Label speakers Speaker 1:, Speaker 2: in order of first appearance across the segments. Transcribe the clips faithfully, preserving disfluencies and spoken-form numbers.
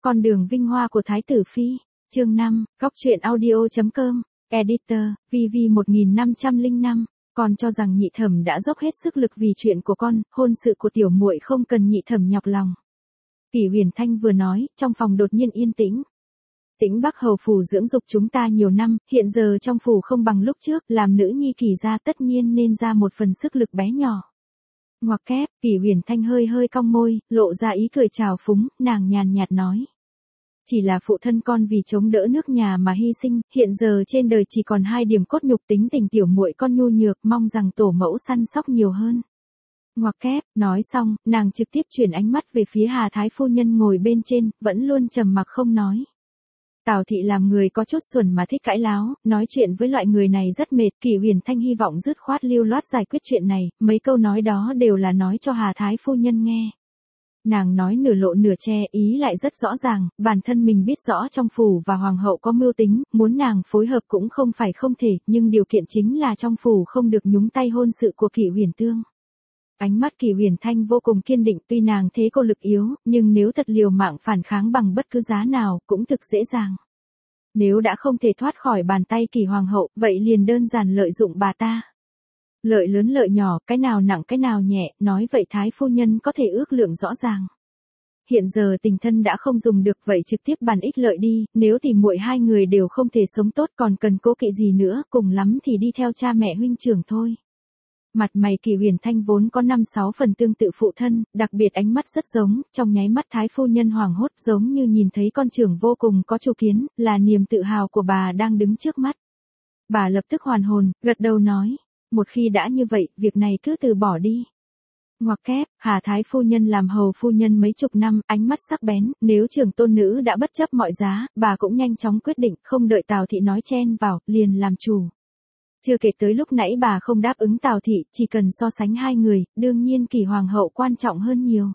Speaker 1: Con đường vinh hoa của Thái tử Phi, chương năm, góc truyện audio.com, editor, vê vê một nghìn năm trăm lẻ năm. Con cho rằng nhị thẩm đã dốc hết sức lực vì chuyện của con, hôn sự của tiểu muội không cần nhị thẩm nhọc lòng. Kỷ Huyền Thanh vừa nói, trong phòng đột nhiên yên tĩnh. Tĩnh Bắc hầu phủ dưỡng dục chúng ta nhiều năm, hiện giờ trong phủ không bằng lúc trước, làm nữ nhi Kỷ gia tất nhiên nên ra một phần sức lực bé nhỏ. Ngoặc kép, Kỷ Huyền Thanh hơi hơi cong môi, lộ ra ý cười trào phúng, nàng nhàn nhạt nói. Chỉ là phụ thân con vì chống đỡ nước nhà mà hy sinh, hiện giờ trên đời chỉ còn hai điểm cốt nhục, tính tình tiểu muội con nhu nhược, mong rằng tổ mẫu săn sóc nhiều hơn. Ngoặc kép, nói xong, nàng trực tiếp chuyển ánh mắt về phía Hà Thái phu nhân ngồi bên trên, vẫn luôn trầm mặc không nói. Tào thị làm người có chút xuẩn mà thích cãi láo, nói chuyện với loại người này rất mệt. Kỷ Huyền Thanh hy vọng dứt khoát lưu loát giải quyết chuyện này, mấy câu nói đó đều là nói cho Hà Thái phu nhân nghe. Nàng nói nửa lộ nửa che, ý lại rất rõ ràng, bản thân mình biết rõ trong phủ và hoàng hậu có mưu tính, muốn nàng phối hợp cũng không phải không thể, nhưng điều kiện chính là trong phủ không được nhúng tay hôn sự của Kỷ Huyền Tương. Ánh mắt Kỷ Huyền Thanh vô cùng kiên định, tuy nàng thế cô lực yếu, nhưng nếu thật liều mạng phản kháng bằng bất cứ giá nào, cũng thực dễ dàng. Nếu đã không thể thoát khỏi bàn tay Kỷ hoàng hậu, vậy liền đơn giản lợi dụng bà ta. Lợi lớn lợi nhỏ, cái nào nặng cái nào nhẹ, nói vậy Thái phu nhân có thể ước lượng rõ ràng. Hiện giờ tình thân đã không dùng được, vậy trực tiếp bàn ích lợi đi, nếu tìm muội hai người đều không thể sống tốt còn cần cố kỵ gì nữa, cùng lắm thì đi theo cha mẹ huynh trưởng thôi. Mặt mày Kỷ Huyền Thanh vốn có năm sáu phần tương tự phụ thân, đặc biệt ánh mắt rất giống, trong nháy mắt Thái phu nhân hoảng hốt giống như nhìn thấy con trưởng vô cùng có chủ kiến, là niềm tự hào của bà đang đứng trước mắt. Bà lập tức hoàn hồn, gật đầu nói, một khi đã như vậy, việc này cứ từ bỏ đi. Ngoặc kép, Hà Thái phu nhân làm hầu phu nhân mấy chục năm, ánh mắt sắc bén, nếu trưởng tôn nữ đã bất chấp mọi giá, bà cũng nhanh chóng quyết định, không đợi Tào thị nói chen vào, liền làm chủ. Chưa kể tới lúc nãy bà không đáp ứng Tào thị, chỉ cần so sánh hai người, đương nhiên Kỷ hoàng hậu quan trọng hơn nhiều.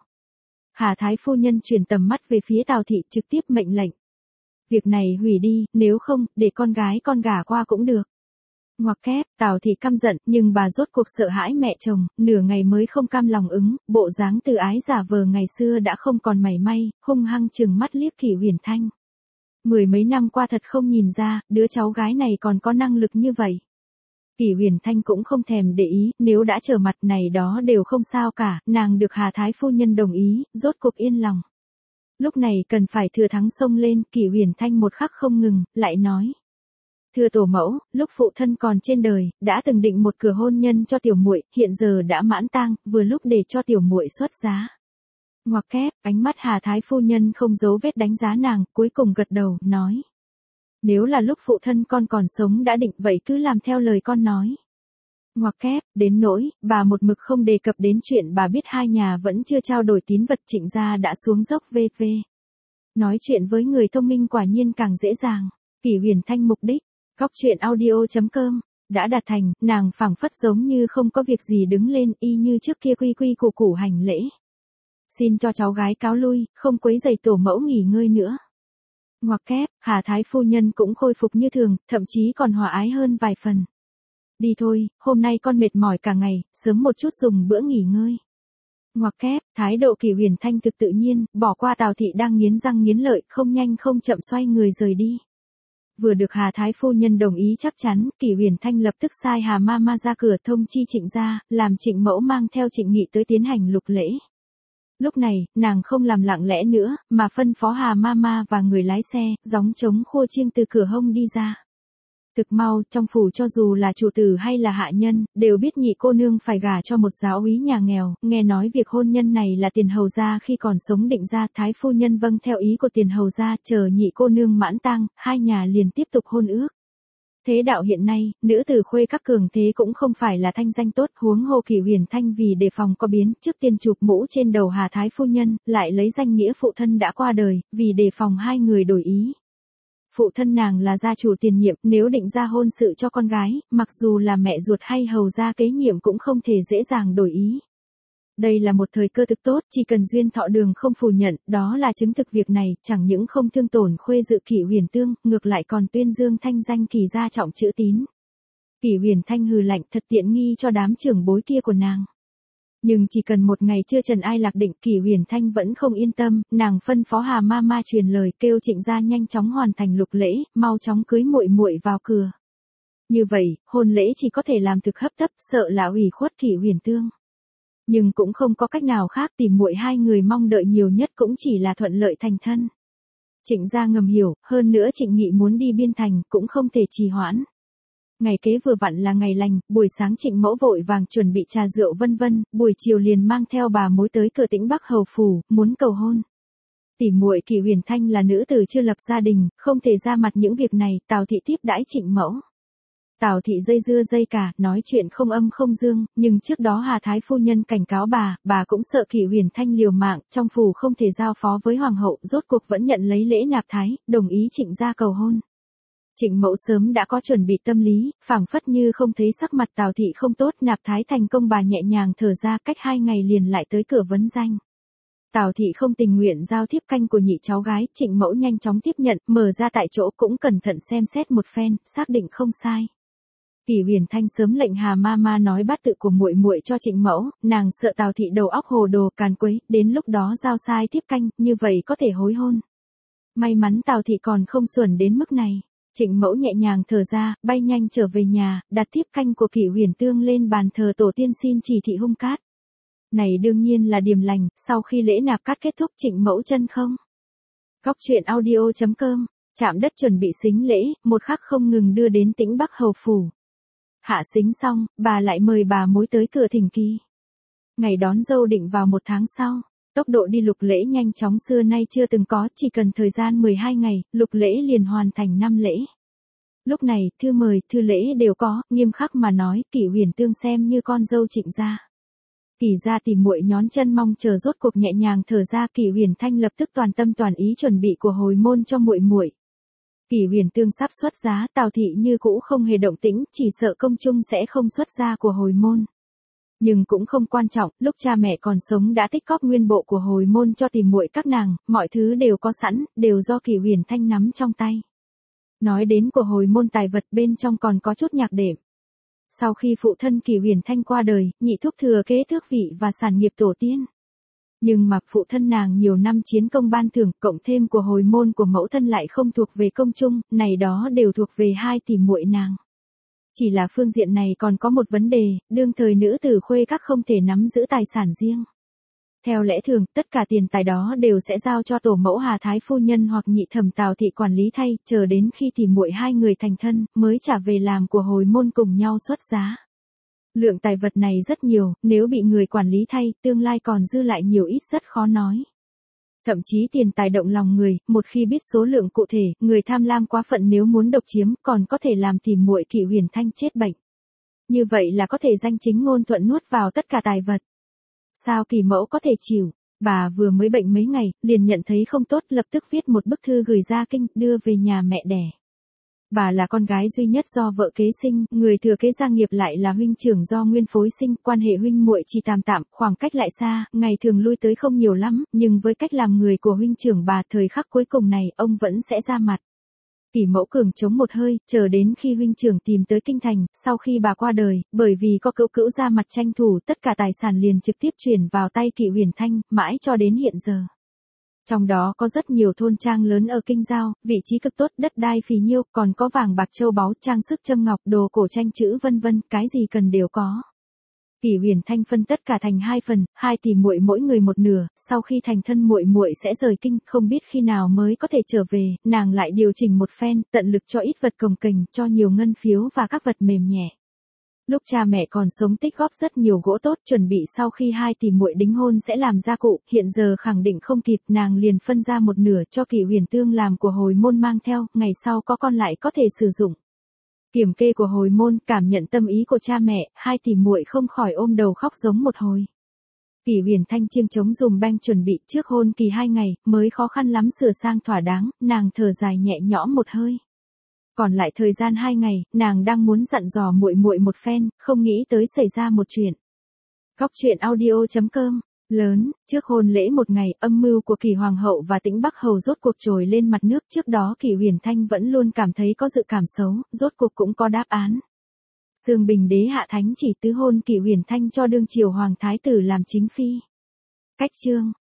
Speaker 1: Hà Thái phu nhân chuyển tầm mắt về phía Tào thị, trực tiếp mệnh lệnh. Việc này hủy đi, nếu không, để con gái con gả qua cũng được. Ngoặc kép, Tào thị căm giận, nhưng bà rốt cuộc sợ hãi mẹ chồng, nửa ngày mới không cam lòng ứng, bộ dáng từ ái giả vờ ngày xưa đã không còn mảy may, hung hăng chừng mắt liếc Kỷ Huyền Thanh. Mười mấy năm qua thật không nhìn ra, đứa cháu gái này còn có năng lực như vậy. Kỷ Huyền Thanh cũng không thèm để ý, nếu đã trở mặt này đó đều không sao cả, nàng được Hà Thái phu nhân đồng ý, rốt cuộc yên lòng. Lúc này cần phải thừa thắng xông lên, Kỷ Huyền Thanh một khắc không ngừng, lại nói. Thưa tổ mẫu, lúc phụ thân còn trên đời, đã từng định một cửa hôn nhân cho tiểu muội, hiện giờ đã mãn tang, vừa lúc để cho tiểu muội xuất giá. Ngoặc kép, ánh mắt Hà Thái phu nhân không giấu vết đánh giá nàng, cuối cùng gật đầu, nói. Nếu là lúc phụ thân con còn sống đã định, vậy cứ làm theo lời con nói. Ngoặc kép, đến nỗi, bà một mực không đề cập đến chuyện bà biết hai nhà vẫn chưa trao đổi tín vật, Trịnh gia đã xuống dốc vv. Nói chuyện với người thông minh quả nhiên càng dễ dàng. Kỷ Huyền Thanh mục đích, góc truyện audio.com, đã đạt thành, nàng phảng phất giống như không có việc gì đứng lên, y như trước kia quy quy củ củ hành lễ. Xin cho cháu gái cáo lui, không quấy rầy tổ mẫu nghỉ ngơi nữa. Ngoặc kép, Hà Thái phu nhân cũng khôi phục như thường, thậm chí còn hòa ái hơn vài phần. Đi thôi, hôm nay con mệt mỏi cả ngày, sớm một chút dùng bữa nghỉ ngơi. Ngoặc kép, thái độ Kỷ Huyền Thanh thực tự nhiên, bỏ qua Tào thị đang nghiến răng nghiến lợi, không nhanh không chậm xoay người rời đi. Vừa được Hà Thái phu nhân đồng ý chắc chắn, Kỷ Huyền Thanh lập tức sai Hà Mama ra cửa thông chi Trịnh gia, làm Trịnh mẫu mang theo Trịnh Nghị tới tiến hành lục lễ. Lúc này, nàng không làm lặng lẽ nữa, mà phân phó Hà Mama và người lái xe, gióng trống khua chiêng từ cửa hông đi ra. Thực mau, trong phủ cho dù là chủ tử hay là hạ nhân, đều biết nhị cô nương phải gả cho một giáo úy nhà nghèo, nghe nói việc hôn nhân này là tiền hầu gia khi còn sống định ra, Thái phu nhân vâng theo ý của tiền hầu gia, chờ nhị cô nương mãn tang, hai nhà liền tiếp tục hôn ước. Thế đạo hiện nay, nữ tử khuê các cường thế cũng không phải là thanh danh tốt, huống hồ Kỷ Huyền Thanh vì đề phòng có biến, trước tiên chụp mũ trên đầu Hà Thái phu nhân, lại lấy danh nghĩa phụ thân đã qua đời, vì đề phòng hai người đổi ý. Phụ thân nàng là gia chủ tiền nhiệm, nếu định ra hôn sự cho con gái, mặc dù là mẹ ruột hay hầu gia kế nhiệm cũng không thể dễ dàng đổi ý. Đây là một thời cơ thực tốt, chỉ cần duyên thọ đường không phủ nhận, đó là chứng thực việc này, chẳng những không thương tổn khuê dự Kỷ Huyền Tương, ngược lại còn tuyên dương thanh danh Kỷ gia trọng chữ tín. Kỷ Huyền Thanh hừ lạnh, thật tiện nghi cho đám trưởng bối kia của nàng. Nhưng chỉ cần một ngày chưa trần ai lạc định, Kỷ Huyền Thanh vẫn không yên tâm, nàng phân phó Hà Mama truyền lời kêu Trịnh gia nhanh chóng hoàn thành lục lễ, mau chóng cưới muội muội vào cửa. Như vậy, hôn lễ chỉ có thể làm thực hấp tấp, sợ là ủy khuất Kỷ Huyền Tương. Nhưng cũng không có cách nào khác, tìm muội hai người mong đợi nhiều nhất cũng chỉ là thuận lợi thành thân. Trịnh gia ngầm hiểu, hơn nữa Trịnh Nghị muốn đi biên thành, cũng không thể trì hoãn. Ngày kế vừa vặn là ngày lành, buổi sáng Trịnh mẫu vội vàng chuẩn bị trà rượu vân vân, buổi chiều liền mang theo bà mối tới cửa Tĩnh Bắc hầu phủ, muốn cầu hôn. Tỷ muội Kỷ Huyền Thanh là nữ tử chưa lập gia đình, không thể ra mặt những việc này, Tào thị tiếp đãi Trịnh mẫu. Tào thị dây dưa dây cả, nói chuyện không âm không dương, nhưng trước đó Hà Thái phu nhân cảnh cáo bà, bà cũng sợ Kỷ Huyền Thanh liều mạng, trong phủ không thể giao phó với hoàng hậu, rốt cuộc vẫn nhận lấy lễ nạp thái, đồng ý Trịnh gia cầu hôn. Trịnh mẫu sớm đã có chuẩn bị tâm lý, phảng phất như không thấy sắc mặt Tào thị không tốt, nạp thái thành công bà nhẹ nhàng thở ra, cách hai ngày liền lại tới cửa vấn danh. Tào thị không tình nguyện giao thiếp canh của nhị cháu gái, Trịnh mẫu nhanh chóng tiếp nhận, mở ra tại chỗ cũng cẩn thận xem xét một phen, xác định không sai. Kỷ Huyền Thanh sớm lệnh Hà Mama nói bát tự của muội muội cho Trịnh mẫu, nàng sợ Tào thị đầu óc hồ đồ càn quấy, đến lúc đó giao sai tiếp canh, như vậy có thể hối hôn. May mắn Tào thị còn không xuẩn đến mức này. Trịnh mẫu nhẹ nhàng thở ra, bay nhanh trở về nhà, đặt tiếp canh của Kỷ Huyền Tương lên bàn thờ tổ tiên xin chỉ thị hung cát. Này đương nhiên là điềm lành, sau khi lễ nạp cát kết thúc Trịnh mẫu chân không. Góc truyện audio chấm com, chạm đất chuẩn bị xính lễ, một khắc không ngừng đưa đến Tĩnh Bắc hầu phủ. Hạ xính xong, bà lại mời bà mối tới cửa thỉnh kỳ. Ngày đón dâu định vào một tháng sau. Tốc độ đi lục lễ nhanh chóng xưa nay chưa từng có, chỉ cần thời gian mười hai ngày, lục lễ liền hoàn thành năm lễ. Lúc này, thư mời, thư lễ đều có, nghiêm khắc mà nói, Kỷ Huyền Tương xem như con dâu Trịnh gia. Kỷ gia tìm muội nhón chân mong chờ, rốt cuộc nhẹ nhàng thở ra, Kỷ Huyền Thanh lập tức toàn tâm toàn ý chuẩn bị của hồi môn cho muội muội. Kỷ Huyền Tương sắp xuất giá, Tào thị như cũ không hề động tĩnh, chỉ sợ công chung sẽ không xuất gia của hồi môn. Nhưng cũng không quan trọng, lúc cha mẹ còn sống đã tích cóp nguyên bộ của hồi môn cho tìm muội các nàng, mọi thứ đều có sẵn, đều do Kỷ Huyền Thanh nắm trong tay. Nói đến của hồi môn tài vật, bên trong còn có chút nhạc đệm. Sau khi phụ thân Kỷ Huyền Thanh qua đời, nhị thúc thừa kế tước vị và sản nghiệp tổ tiên. Nhưng mà phụ thân nàng nhiều năm chiến công ban thưởng, cộng thêm của hồi môn của mẫu thân lại không thuộc về công chung, này đó đều thuộc về hai tỷ muội nàng. Chỉ là phương diện này còn có một vấn đề, đương thời nữ tử khuê các không thể nắm giữ tài sản riêng. Theo lẽ thường, tất cả tiền tài đó đều sẽ giao cho tổ mẫu Hà Thái phu nhân hoặc nhị thẩm Tào thị quản lý thay, chờ đến khi tỷ muội hai người thành thân, mới trả về làm của hồi môn cùng nhau xuất giá. Lượng tài vật này rất nhiều, nếu bị người quản lý thay, tương lai còn dư lại nhiều ít rất khó nói. Thậm chí tiền tài động lòng người, một khi biết số lượng cụ thể, người tham lam quá phận nếu muốn độc chiếm, còn có thể làm tìm muội Kỷ Huyền Thanh chết bệnh. Như vậy là có thể danh chính ngôn thuận nuốt vào tất cả tài vật. Sao Kỷ mẫu có thể chịu? Bà vừa mới bệnh mấy ngày, liền nhận thấy không tốt, lập tức viết một bức thư gửi ra kinh, đưa về nhà mẹ đẻ. Bà là con gái duy nhất do vợ kế sinh, người thừa kế gia nghiệp lại là huynh trưởng do nguyên phối sinh, quan hệ huynh muội chỉ tạm tạm, khoảng cách lại xa, ngày thường lui tới không nhiều lắm, nhưng với cách làm người của huynh trưởng bà, thời khắc cuối cùng này, ông vẫn sẽ ra mặt. Kỷ mẫu cường chống một hơi, chờ đến khi huynh trưởng tìm tới kinh thành, sau khi bà qua đời, bởi vì có cữu cữu ra mặt tranh thủ, tất cả tài sản liền trực tiếp chuyển vào tay Kỷ Huyền Thanh, mãi cho đến hiện giờ. Trong đó có rất nhiều thôn trang lớn ở Kinh Giao, vị trí cực tốt, đất đai phì nhiêu, còn có vàng bạc châu báu, trang sức châm ngọc, đồ cổ tranh chữ vân vân, cái gì cần đều có. Kỷ Huyền Thanh phân tất cả thành hai phần, hai tỷ muội mỗi người một nửa, sau khi thành thân muội muội sẽ rời kinh, không biết khi nào mới có thể trở về, nàng lại điều chỉnh một phen, tận lực cho ít vật cồng kềnh, cho nhiều ngân phiếu và các vật mềm nhẹ. Lúc cha mẹ còn sống tích góp rất nhiều gỗ tốt, chuẩn bị sau khi hai tỷ muội đính hôn sẽ làm gia cụ, hiện giờ khẳng định không kịp, nàng liền phân ra một nửa cho Kỷ Huyền Tương làm của hồi môn mang theo, ngày sau có con lại có thể sử dụng. Kiểm kê của hồi môn, cảm nhận tâm ý của cha mẹ, hai tỷ muội không khỏi ôm đầu khóc giống một hồi. Kỷ Huyền Thanh chiêng trống dùm beng chuẩn bị trước hôn kỳ hai ngày, mới khó khăn lắm sửa sang thỏa đáng, nàng thở dài nhẹ nhõm một hơi. Còn lại thời gian hai ngày, nàng đang muốn dặn dò muội muội một phen, không nghĩ tới xảy ra một chuyện. Góc truyện audio chấm com, lớn, trước hôn lễ một ngày, âm mưu của Kỷ hoàng hậu và Tĩnh Bắc hầu rốt cuộc trồi lên mặt nước, trước đó Kỷ Huyền Thanh vẫn luôn cảm thấy có dự cảm xấu, rốt cuộc cũng có đáp án. Sương Bình đế hạ thánh chỉ tứ hôn Kỷ Huyền Thanh cho đương triều hoàng thái tử làm chính phi. Cách chương